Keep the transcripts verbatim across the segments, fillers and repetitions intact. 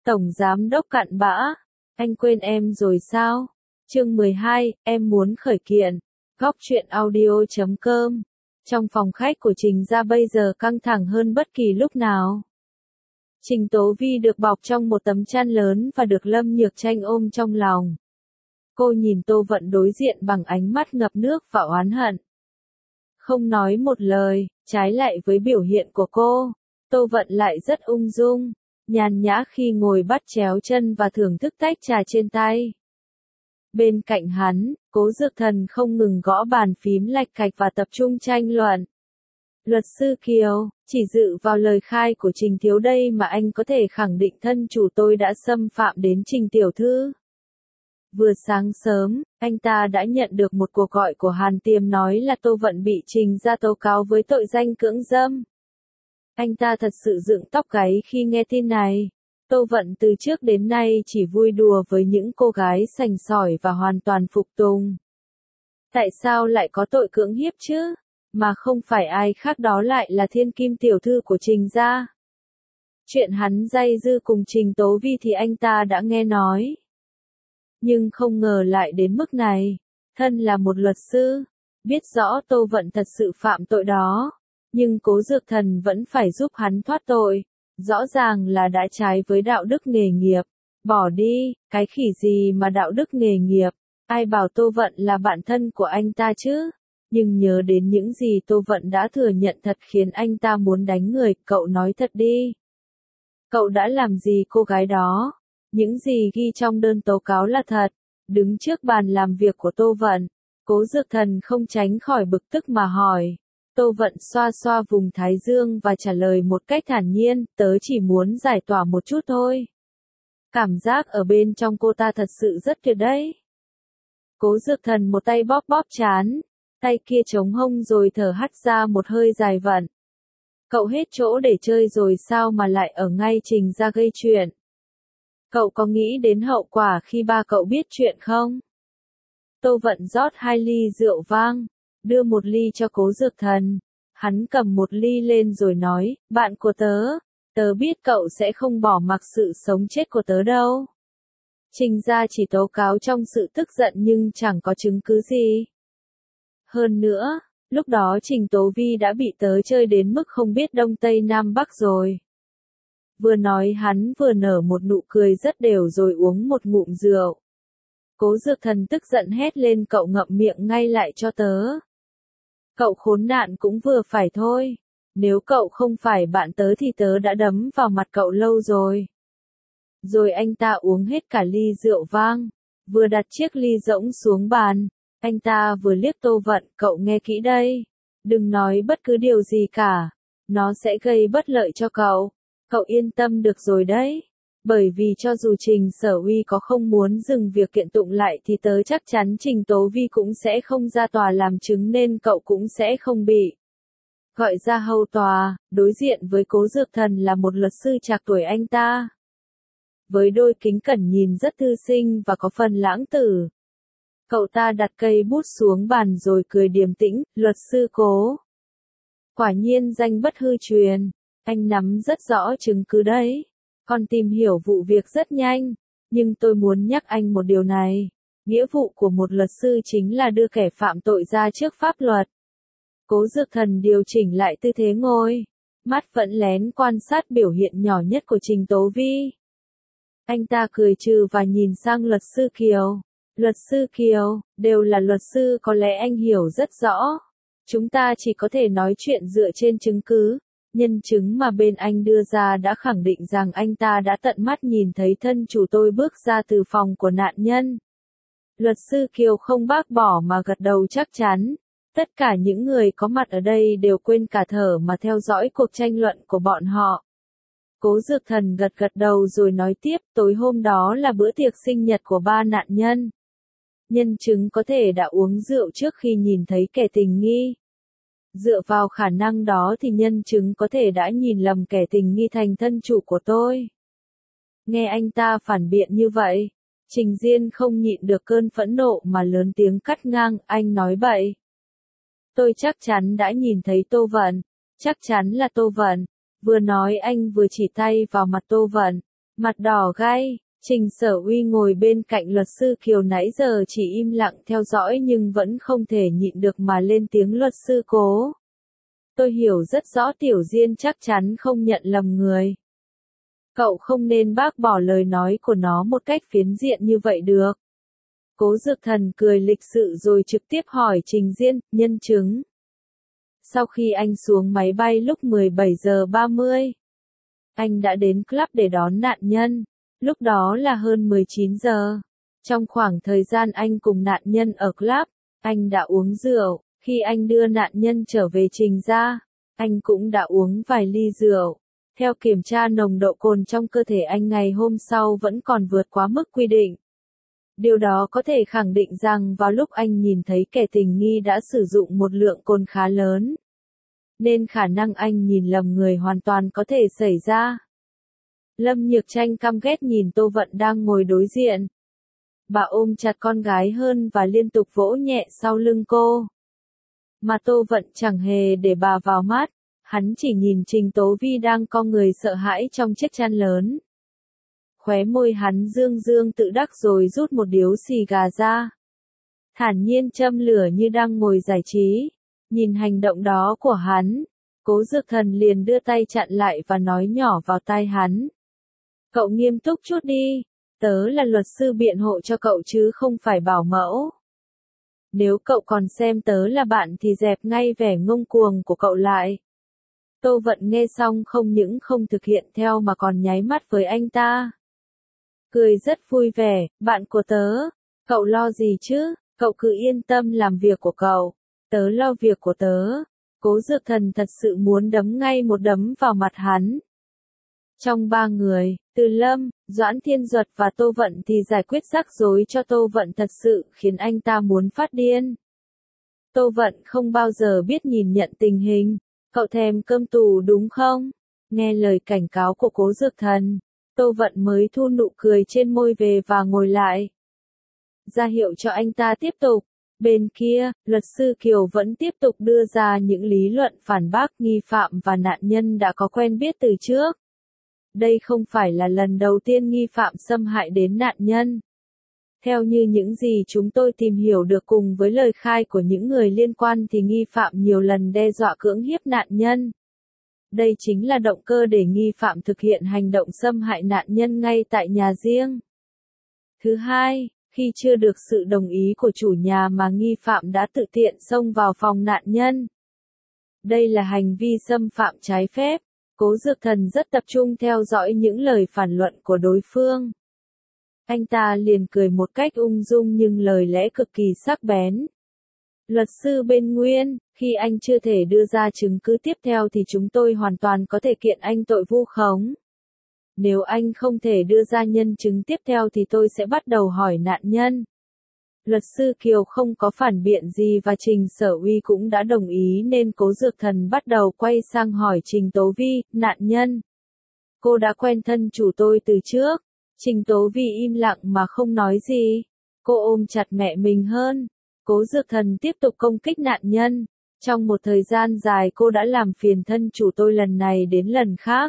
Tổng giám đốc cặn bã, anh quên em rồi sao? Chương mười hai, em muốn khởi kiện. Góc truyện audio chấm com. Trong phòng khách của Trình Gia bây giờ căng thẳng hơn bất kỳ lúc nào. Trình Tố Vi được bọc trong một tấm chăn lớn và được Lâm Nhược Tranh ôm trong lòng. Cô nhìn Tô Vận đối diện bằng ánh mắt ngập nước và oán hận. Không nói một lời, trái lại với biểu hiện của cô, Tô Vận lại rất ung dung, nhàn nhã khi ngồi bắt chéo chân và thưởng thức tách trà trên tay. Bên cạnh hắn, Cố Dược Thần không ngừng gõ bàn phím lạch cạch và tập trung tranh luận. Luật sư Kiều, chỉ dựa vào lời khai của Trình Thiếu đây mà anh có thể khẳng định thân chủ tôi đã xâm phạm đến Trình Tiểu Thư. Vừa sáng sớm, anh ta đã nhận được một cuộc gọi của Hàn Tiềm nói là Tô Vận bị Trình Gia tố cáo với tội danh cưỡng dâm. Anh ta thật sự dựng tóc gáy khi nghe tin này. Tô Vận từ trước đến nay chỉ vui đùa với những cô gái sành sỏi và hoàn toàn phục tùng. Tại sao lại có tội cưỡng hiếp chứ? Mà không phải ai khác đó lại là thiên kim tiểu thư của Trình Gia. Chuyện hắn day dư cùng Trình Tố Vi thì anh ta đã nghe nói. Nhưng không ngờ lại đến mức này. Thân là một luật sư, biết rõ Tô Vận thật sự phạm tội đó. Nhưng Cố Dược Thần vẫn phải giúp hắn thoát tội. Rõ ràng là đã trái với đạo đức nghề nghiệp. Bỏ đi, cái khỉ gì mà đạo đức nghề nghiệp. Ai bảo Tô Vận là bạn thân của anh ta chứ? Nhưng nhớ đến những gì Tô Vận đã thừa nhận thật khiến anh ta muốn đánh người. Cậu nói thật đi. Cậu đã làm gì cô gái đó? Những gì ghi trong đơn tố cáo là thật. Đứng trước bàn làm việc của Tô Vận, Cố Dược Thần không tránh khỏi bực tức mà hỏi. Tô Vận xoa xoa vùng thái dương và trả lời một cách thản nhiên, tớ chỉ muốn giải tỏa một chút thôi. Cảm giác ở bên trong cô ta thật sự rất tuyệt đấy. Cố Dược Thần một tay bóp bóp trán, tay kia chống hông rồi thở hắt ra một hơi dài vận. Cậu hết chỗ để chơi rồi sao mà lại ở ngay Trình Gia gây chuyện? Cậu có nghĩ đến hậu quả khi ba cậu biết chuyện không? Tô Vận rót hai ly rượu vang, đưa một ly cho Cố Dược Thần. Hắn cầm một ly lên rồi nói, bạn của tớ, tớ biết cậu sẽ không bỏ mặc sự sống chết của tớ đâu. Trình Gia chỉ tố cáo trong sự tức giận nhưng chẳng có chứng cứ gì. Hơn nữa, lúc đó Trình Tố Vi đã bị tớ chơi đến mức không biết đông tây nam bắc rồi. Vừa nói hắn vừa nở một nụ cười rất đều rồi uống một ngụm rượu. Cố Dược Thần tức giận hét lên, cậu ngậm miệng ngay lại cho tớ. Cậu khốn nạn cũng vừa phải thôi. Nếu cậu không phải bạn tớ thì tớ đã đấm vào mặt cậu lâu rồi. Rồi anh ta uống hết cả ly rượu vang. Vừa đặt chiếc ly rỗng xuống bàn. Anh ta vừa liếc Tô Vận, cậu nghe kỹ đây. Đừng nói bất cứ điều gì cả. Nó sẽ gây bất lợi cho cậu. Cậu yên tâm được rồi đấy. Bởi vì cho dù Trình Sở Uy có không muốn dừng việc kiện tụng lại thì tớ chắc chắn Trình Tố Vi cũng sẽ không ra tòa làm chứng nên cậu cũng sẽ không bị gọi ra hầu tòa. Đối diện với Cố Dược Thần là một luật sư trạc tuổi anh ta. Với đôi kính cẩn nhìn rất thư sinh và có phần lãng tử. Cậu ta đặt cây bút xuống bàn rồi cười điềm tĩnh, luật sư Cố. Quả nhiên danh bất hư truyền, anh nắm rất rõ chứng cứ đấy. Còn tìm hiểu vụ việc rất nhanh, nhưng tôi muốn nhắc anh một điều này. Nghĩa vụ của một luật sư chính là đưa kẻ phạm tội ra trước pháp luật. Cố Dược Thần điều chỉnh lại tư thế ngồi, mắt vẫn lén quan sát biểu hiện nhỏ nhất của Trình Tố Vi. Anh ta cười trừ và nhìn sang luật sư Kiều. Luật sư Kiều, đều là luật sư có lẽ anh hiểu rất rõ. Chúng ta chỉ có thể nói chuyện dựa trên chứng cứ. Nhân chứng mà bên anh đưa ra đã khẳng định rằng anh ta đã tận mắt nhìn thấy thân chủ tôi bước ra từ phòng của nạn nhân. Luật sư Kiều không bác bỏ mà gật đầu chắc chắn. Tất cả những người có mặt ở đây đều quên cả thở mà theo dõi cuộc tranh luận của bọn họ. Cố Dược Thần gật gật đầu rồi nói tiếp, tối hôm đó là bữa tiệc sinh nhật của ba nạn nhân. Nhân chứng có thể đã uống rượu trước khi nhìn thấy kẻ tình nghi. Dựa vào khả năng đó thì nhân chứng có thể đã nhìn lầm kẻ tình nghi thành thân chủ của tôi. Nghe anh ta phản biện như vậy, Trình Diên không nhịn được cơn phẫn nộ mà lớn tiếng cắt ngang, anh nói bậy. Tôi chắc chắn đã nhìn thấy Tô Vận, chắc chắn là Tô Vận. Vừa nói anh vừa chỉ tay vào mặt Tô Vận. Mặt đỏ gay, Trình Sở Uy ngồi bên cạnh luật sư Kiều nãy giờ chỉ im lặng theo dõi nhưng vẫn không thể nhịn được mà lên tiếng luật sư Cố. Tôi hiểu rất rõ Tiểu Diên chắc chắn không nhận lầm người. Cậu không nên bác bỏ lời nói của nó một cách phiến diện như vậy được. Cố Dược Thần cười lịch sự rồi trực tiếp hỏi Trình Diên, nhân chứng. Sau khi anh xuống máy bay lúc mười bảy giờ ba mươi, anh đã đến club để đón nạn nhân. Lúc đó là hơn mười chín giờ. Trong khoảng thời gian anh cùng nạn nhân ở club, anh đã uống rượu. Khi anh đưa nạn nhân trở về Trình gia, anh cũng đã uống vài ly rượu. Theo kiểm tra nồng độ cồn trong cơ thể anh ngày hôm sau vẫn còn vượt quá mức quy định. Điều đó có thể khẳng định rằng vào lúc anh nhìn thấy kẻ tình nghi đã sử dụng một lượng cồn khá lớn. Nên khả năng anh nhìn lầm người hoàn toàn có thể xảy ra. Lâm Nhược Tranh căm ghét nhìn Tô Vận đang ngồi đối diện. Bà ôm chặt con gái hơn và liên tục vỗ nhẹ sau lưng cô. Mà Tô Vận chẳng hề để bà vào mắt, hắn chỉ nhìn Trình Tố Vi đang co người sợ hãi trong chiếc chăn lớn. Khóe môi hắn dương dương tự đắc rồi rút một điếu xì gà ra. Thản nhiên châm lửa như đang ngồi giải trí. Nhìn hành động đó của hắn, Cố Dược Thần liền đưa tay chặn lại và nói nhỏ vào tai hắn. Cậu nghiêm túc chút đi, tớ là luật sư biện hộ cho cậu chứ không phải bảo mẫu. Nếu cậu còn xem tớ là bạn thì dẹp ngay vẻ ngông cuồng của cậu lại. Tô Vận nghe xong không những không thực hiện theo mà còn nháy mắt với anh ta. Cười rất vui vẻ, bạn của tớ, cậu lo gì chứ, cậu cứ yên tâm làm việc của cậu, tớ lo việc của tớ. Cố Dược Thần thật sự muốn đấm ngay một đấm vào mặt hắn. Trong ba người, Từ Lâm, Doãn Thiên Duật và Tô Vận thì giải quyết rắc rối cho Tô Vận thật sự khiến anh ta muốn phát điên. Tô Vận không bao giờ biết nhìn nhận tình hình. Cậu thèm cơm tù đúng không? Nghe lời cảnh cáo của Cố Dược Thần, Tô Vận mới thu nụ cười trên môi về và ngồi lại. Ra hiệu cho anh ta tiếp tục. Bên kia, luật sư Kiều vẫn tiếp tục đưa ra những lý luận phản bác nghi phạm và nạn nhân đã có quen biết từ trước. Đây không phải là lần đầu tiên nghi phạm xâm hại đến nạn nhân. Theo như những gì chúng tôi tìm hiểu được cùng với lời khai của những người liên quan thì nghi phạm nhiều lần đe dọa cưỡng hiếp nạn nhân. Đây chính là động cơ để nghi phạm thực hiện hành động xâm hại nạn nhân ngay tại nhà riêng. Thứ hai, khi chưa được sự đồng ý của chủ nhà mà nghi phạm đã tự tiện xông vào phòng nạn nhân. Đây là hành vi xâm phạm trái phép. Cố Dược Thần rất tập trung theo dõi những lời phản luận của đối phương. Anh ta liền cười một cách ung dung nhưng lời lẽ cực kỳ sắc bén. Luật sư Bên Nguyên, khi anh chưa thể đưa ra chứng cứ tiếp theo thì chúng tôi hoàn toàn có thể kiện anh tội vu khống. Nếu anh không thể đưa ra nhân chứng tiếp theo thì tôi sẽ bắt đầu hỏi nạn nhân. Luật sư Kiều không có phản biện gì và Trình Sở Uy cũng đã đồng ý nên Cố Dược Thần bắt đầu quay sang hỏi Trình Tố Vi, nạn nhân. Cô đã quen thân chủ tôi từ trước. Trình Tố Vi im lặng mà không nói gì. Cô ôm chặt mẹ mình hơn. Cố Dược Thần tiếp tục công kích nạn nhân. Trong một thời gian dài cô đã làm phiền thân chủ tôi lần này đến lần khác.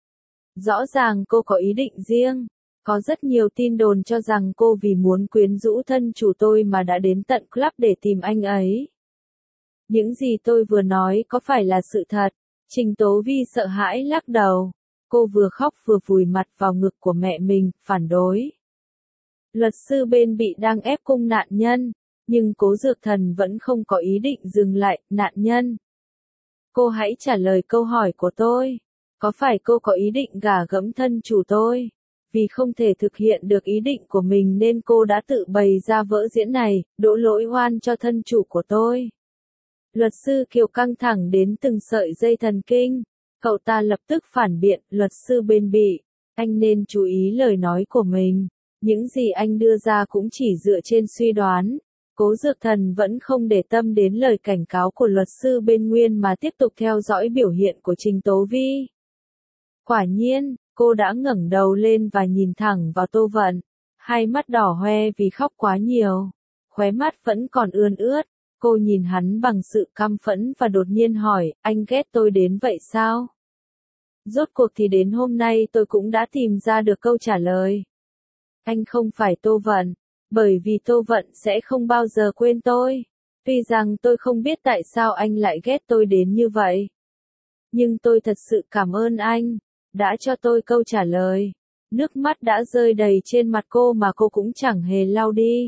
Rõ ràng cô có ý định riêng. Có rất nhiều tin đồn cho rằng cô vì muốn quyến rũ thân chủ tôi mà đã đến tận club để tìm anh ấy. Những gì tôi vừa nói có phải là sự thật? Trình Tố Vi sợ hãi lắc đầu. Cô vừa khóc vừa vùi mặt vào ngực của mẹ mình, phản đối. Luật sư Bên bị đang ép cung nạn nhân, nhưng Cố Dược Thần vẫn không có ý định dừng lại, nạn nhân. Cô hãy trả lời câu hỏi của tôi. Có phải cô có ý định gả gẫm thân chủ tôi? Vì không thể thực hiện được ý định của mình nên cô đã tự bày ra vở diễn này, đổ lỗi oan cho thân chủ của tôi. Luật sư Kiều căng thẳng đến từng sợi dây thần kinh. Cậu ta lập tức phản biện, luật sư Bên bị. Anh nên chú ý lời nói của mình. Những gì anh đưa ra cũng chỉ dựa trên suy đoán. Cố Dược Thần vẫn không để tâm đến lời cảnh cáo của luật sư Bên Nguyên mà tiếp tục theo dõi biểu hiện của Trình Tố Vi. Quả nhiên, cô đã ngẩng đầu lên và nhìn thẳng vào Tô Vận. Hai mắt đỏ hoe vì khóc quá nhiều. Khóe mắt vẫn còn ươn ướt. Cô nhìn hắn bằng sự căm phẫn và đột nhiên hỏi, anh ghét tôi đến vậy sao? Rốt cuộc thì đến hôm nay tôi cũng đã tìm ra được câu trả lời. Anh không phải Tô Vận, bởi vì Tô Vận sẽ không bao giờ quên tôi. Tuy rằng tôi không biết tại sao anh lại ghét tôi đến như vậy. Nhưng tôi thật sự cảm ơn anh, đã cho tôi câu trả lời. Nước mắt đã rơi đầy trên mặt cô mà cô cũng chẳng hề lau đi.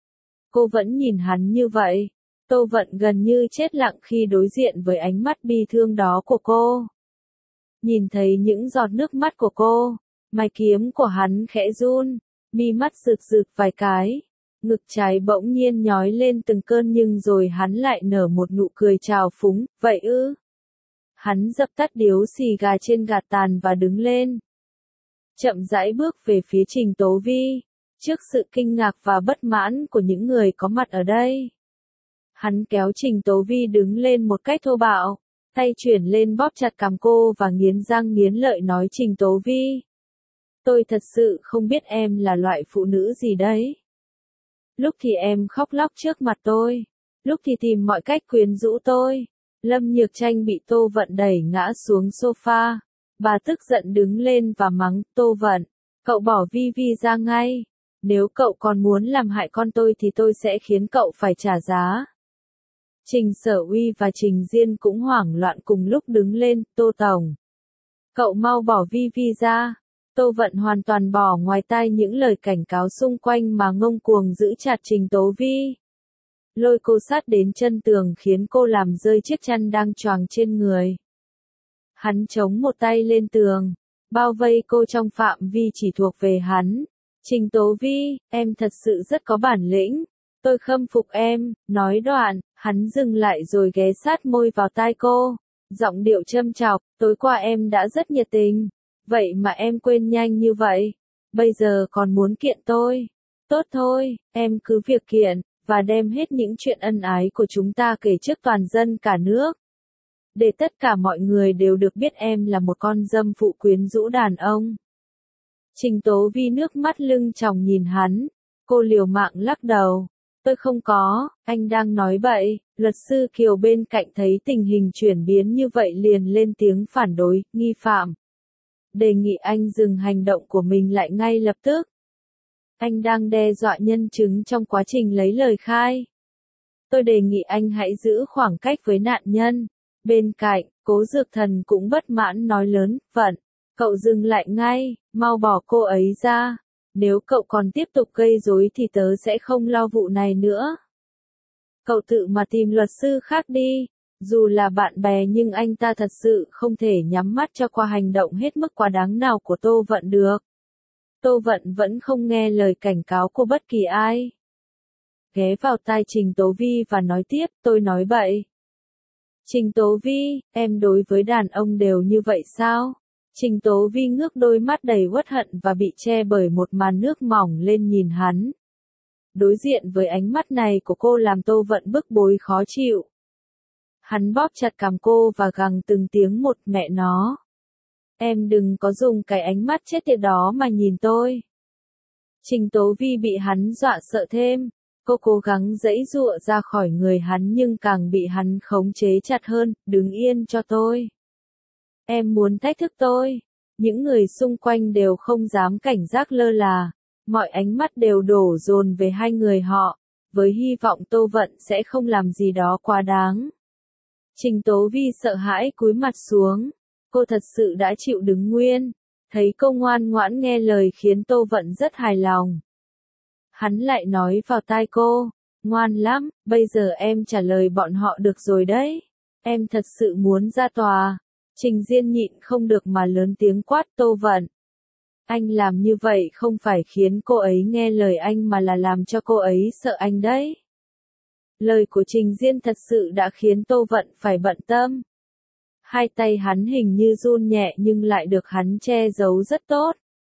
Cô vẫn nhìn hắn như vậy. Tô Vận gần như chết lặng khi đối diện với ánh mắt bi thương đó của cô. Nhìn thấy những giọt nước mắt của cô, mày kiếm của hắn khẽ run, mi mắt rực rực vài cái, ngực trái bỗng nhiên nhói lên từng cơn nhưng rồi hắn lại nở một nụ cười trào phúng, vậy ư? Hắn dập tắt điếu xì gà trên gạt tàn và đứng lên. Chậm rãi bước về phía Trình Tố Vi, trước sự kinh ngạc và bất mãn của những người có mặt ở đây. Hắn kéo Trình Tố Vi đứng lên một cách thô bạo, tay chuyển lên bóp chặt cằm cô và nghiến răng nghiến lợi nói Trình Tố Vi. Tôi thật sự không biết em là loại phụ nữ gì đấy. Lúc thì em khóc lóc trước mặt tôi, lúc thì tìm mọi cách quyến rũ tôi. Lâm Nhược Tranh bị Tô Vận đẩy ngã xuống sofa. Bà tức giận đứng lên và mắng, Tô Vận, cậu bỏ Vi Vi ra ngay. Nếu cậu còn muốn làm hại con tôi thì tôi sẽ khiến cậu phải trả giá. Trình Sở Uy và Trình Diên cũng hoảng loạn cùng lúc đứng lên, Tô Tổng. Cậu mau bỏ Vi Vi ra. Tô Vận hoàn toàn bỏ ngoài tai những lời cảnh cáo xung quanh mà ngông cuồng giữ chặt Trình Tố Vi. Lôi cô sát đến chân tường khiến cô làm rơi chiếc chăn đang choàng trên người. Hắn chống một tay lên tường, bao vây cô trong phạm vi chỉ thuộc về hắn. Trình Tố Vi, em thật sự rất có bản lĩnh. Tôi khâm phục em, nói đoạn, hắn dừng lại rồi ghé sát môi vào tai cô. Giọng điệu châm chọc, tối qua em đã rất nhiệt tình. Vậy mà em quên nhanh như vậy. Bây giờ còn muốn kiện tôi. Tốt thôi, em cứ việc kiện, và đem hết những chuyện ân ái của chúng ta kể trước toàn dân cả nước. Để tất cả mọi người đều được biết em là một con dâm phụ quyến rũ đàn ông. Trình Tố Vi nước mắt lưng tròng nhìn hắn. Cô liều mạng lắc đầu. Tôi không có, anh đang nói bậy. Luật sư Kiều bên cạnh thấy tình hình chuyển biến như vậy liền lên tiếng phản đối, nghi phạm. Đề nghị anh dừng hành động của mình lại ngay lập tức. Anh đang đe dọa nhân chứng trong quá trình lấy lời khai. Tôi đề nghị anh hãy giữ khoảng cách với nạn nhân. Bên cạnh, Cố Dược Thần cũng bất mãn nói lớn, Vận, cậu dừng lại ngay, mau bỏ cô ấy ra. Nếu cậu còn tiếp tục gây rối thì tớ sẽ không lo vụ này nữa. Cậu tự mà tìm luật sư khác đi. Dù là bạn bè nhưng anh ta thật sự không thể nhắm mắt cho qua hành động hết mức quá đáng nào của Tô Vận được. Tô Vận vẫn không nghe lời cảnh cáo của bất kỳ ai. Ghé vào tai Trình Tố Vi và nói tiếp, tôi nói bậy. Trình Tố Vi, em đối với đàn ông đều như vậy sao? Trình Tố Vi ngước đôi mắt đầy uất hận và bị che bởi một màn nước mỏng lên nhìn hắn. Đối diện với ánh mắt này của cô làm Tô Vận bức bối khó chịu. Hắn bóp chặt cằm cô và gằn từng tiếng một, mẹ nó. Em đừng có dùng cái ánh mắt chết tiệt đó mà nhìn tôi. Trình Tố Vi bị hắn dọa sợ thêm. Cô cố gắng giãy giụa ra khỏi người hắn nhưng càng bị hắn khống chế chặt hơn, đứng yên cho tôi. Em muốn thách thức tôi. Những người xung quanh đều không dám cảnh giác lơ là. Mọi ánh mắt đều đổ dồn về hai người họ, với hy vọng Tô Vận sẽ không làm gì đó quá đáng. Trình Tố Vi sợ hãi cúi mặt xuống. Cô thật sự đã chịu đứng nguyên. Thấy cô ngoan ngoãn nghe lời khiến Tô Vận rất hài lòng. Hắn lại nói vào tai cô, ngoan lắm, bây giờ em trả lời bọn họ được rồi đấy. Em thật sự muốn ra tòa. Trình Diên nhịn không được mà lớn tiếng quát Tô Vận. Anh làm như vậy không phải khiến cô ấy nghe lời anh mà là làm cho cô ấy sợ anh đấy. Lời của Trình Diên thật sự đã khiến Tô Vận phải bận tâm. Hai tay hắn hình như run nhẹ nhưng lại được hắn che giấu rất tốt.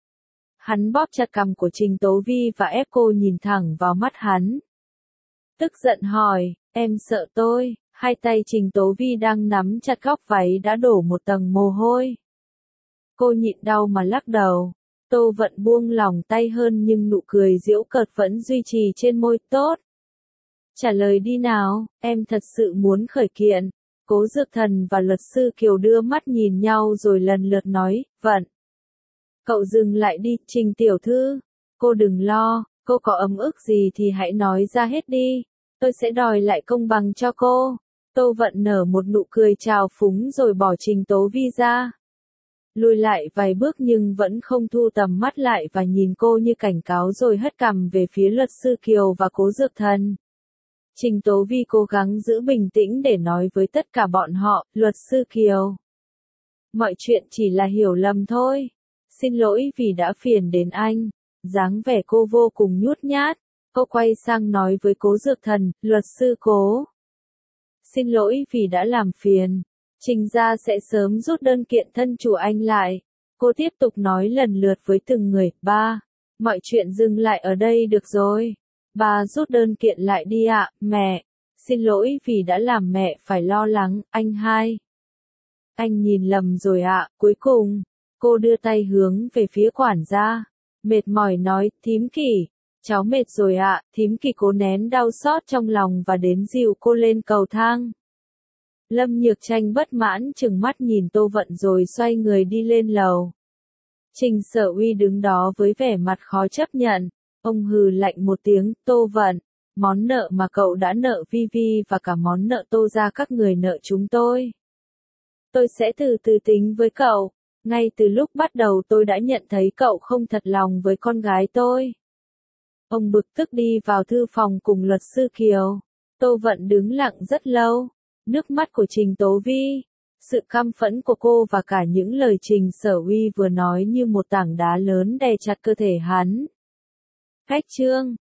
Hắn bóp chặt cằm của Trình Tố Vi và ép cô nhìn thẳng vào mắt hắn. Tức giận hỏi, em sợ tôi? Hai tay Trình Tố Vi đang nắm chặt góc váy đã đổ một tầng mồ hôi. Cô nhịn đau mà lắc đầu. Tô Vận buông lỏng tay hơn nhưng nụ cười giễu cợt vẫn duy trì trên môi. Tốt. Trả lời đi nào, em thật sự muốn khởi kiện. Cố Dược Thần và luật sư Kiều đưa mắt nhìn nhau rồi lần lượt nói, Vận. Cậu dừng lại đi, Trình tiểu thư. Cô đừng lo, cô có ấm ức gì thì hãy nói ra hết đi. Tôi sẽ đòi lại công bằng cho cô. Tô Vận nở một nụ cười trào phúng rồi bỏ Trình Tố Vi ra. Lùi lại vài bước nhưng vẫn không thu tầm mắt lại và nhìn cô như cảnh cáo rồi hất cằm về phía luật sư Kiều và Cố Dược Thần. Trình Tố Vi cố gắng giữ bình tĩnh để nói với tất cả bọn họ, luật sư Kiều. Mọi chuyện chỉ là hiểu lầm thôi. Xin lỗi vì đã phiền đến anh. Dáng vẻ cô vô cùng nhút nhát. Cô quay sang nói với Cố Dược Thần, luật sư Cố. Xin lỗi vì đã làm phiền. Trình gia sẽ sớm rút đơn kiện thân chủ anh lại. Cô tiếp tục nói lần lượt với từng người. Ba. Mọi chuyện dừng lại ở đây được rồi. Ba rút đơn kiện lại đi ạ, mẹ. Xin lỗi vì đã làm mẹ phải lo lắng, anh hai. Anh nhìn lầm rồi ạ, cuối cùng. Cô đưa tay hướng về phía quản gia. Mệt mỏi nói, thím Kỳ. Cháu mệt rồi ạ, thím Kỳ cố nén đau xót trong lòng và đến dìu cô lên cầu thang. Lâm Nhược Tranh bất mãn chừng mắt nhìn Tô Vận rồi xoay người đi lên lầu. Trình Sở Uy đứng đó với vẻ mặt khó chấp nhận. Ông hừ lạnh một tiếng, Tô Vận, món nợ mà cậu đã nợ Vi Vi và cả món nợ Tô gia các người nợ chúng tôi. Tôi sẽ từ từ tính với cậu. Ngay từ lúc bắt đầu tôi đã nhận thấy cậu không thật lòng với con gái tôi. Ông bực tức đi vào thư phòng cùng luật sư Kiều. Tô Vận đứng lặng rất lâu. Nước mắt của Trình Tố Vi, sự căm phẫn của cô và cả những lời Trình Sở Uy vừa nói như một tảng đá lớn đè chặt cơ thể hắn. Khách chương